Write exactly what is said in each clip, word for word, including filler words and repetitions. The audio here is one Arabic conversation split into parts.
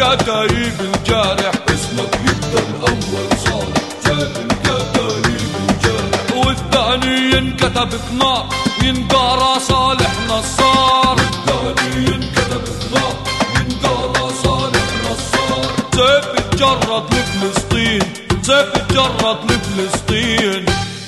الكتايب الجارح، اسمك يبدأ الأول صالح سيف الكتايب الجارح، والثاني ينكتب بنار ينقرا صالح نصار، والثاني ينكتب بنار ينقرا صالح نصار. سيف اتجرد لفلسطين، سيف اتجرد لفلسطين.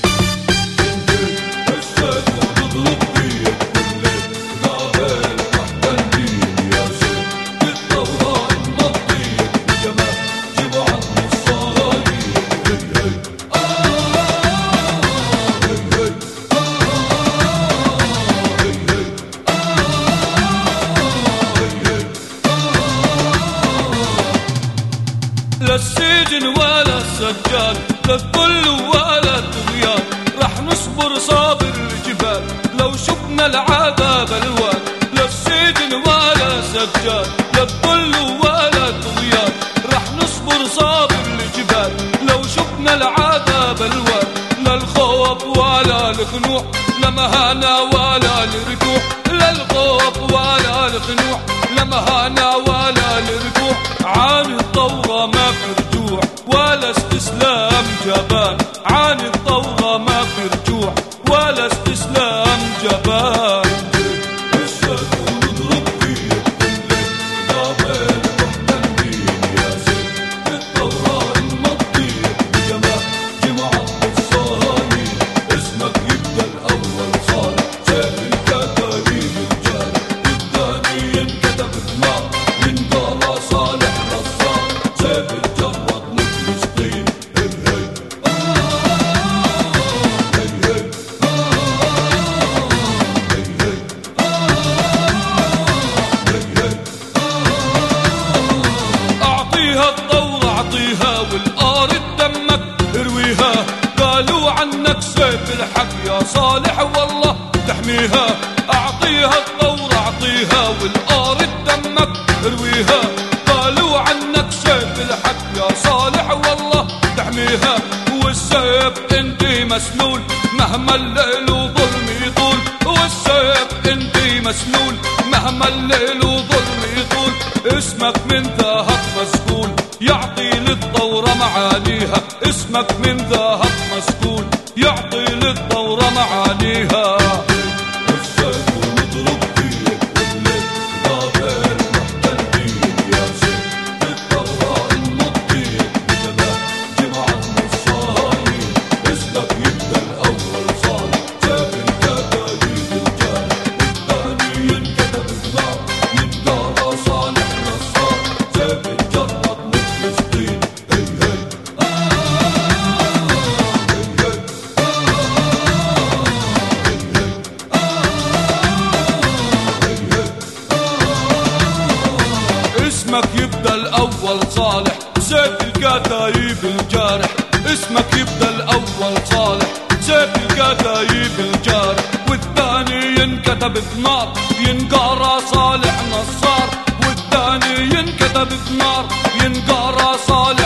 لا السجن ولا السجاد، لا الذل ولا الطغيان، رح نصبر صابر الجبال لو شفنا العذاب الوان. لا السجن ولا سجاد، لا الذل ولا الطغيان، رح نصبر صابر الجبال لو شفنا العذاب الوان. لا الخوف ولا الخنوع، لا مهانة ولا الركوع، لا الخوف ولا الخنوع، لا مهانة ولا الركوع. عن الثورة ما في رجوع ولا استسلام جبان، عن الثورة ما في رجوع ولا استسلام جبان. والأرض دمك ارويها، قالوا عنك سيف الحق يا صالح والله تحميها. أعطيها الثورة أعطيها والأرض دمك ارويها، قالوا عنك سيف الحق يا صالح والله تحميها. والسيف انتي مسلول مهما الليل وظلم يطول، والسيف انتي مسلول مهما الليل وظلم يطول. اسمك من ذهب مسكول يعطي للثورة معانيها، اسمك من ذهب مسكول يعطي للثورة معانيها. اسمك يبدأ الأول صالح سيف الكتايب الجارح، اسمك يبدأ الأول صالح سيف الكتايب الجارح. والثاني ينكتب بنار ينقرا صالح نصار، والثاني ينكتب بنار ينقرا صالح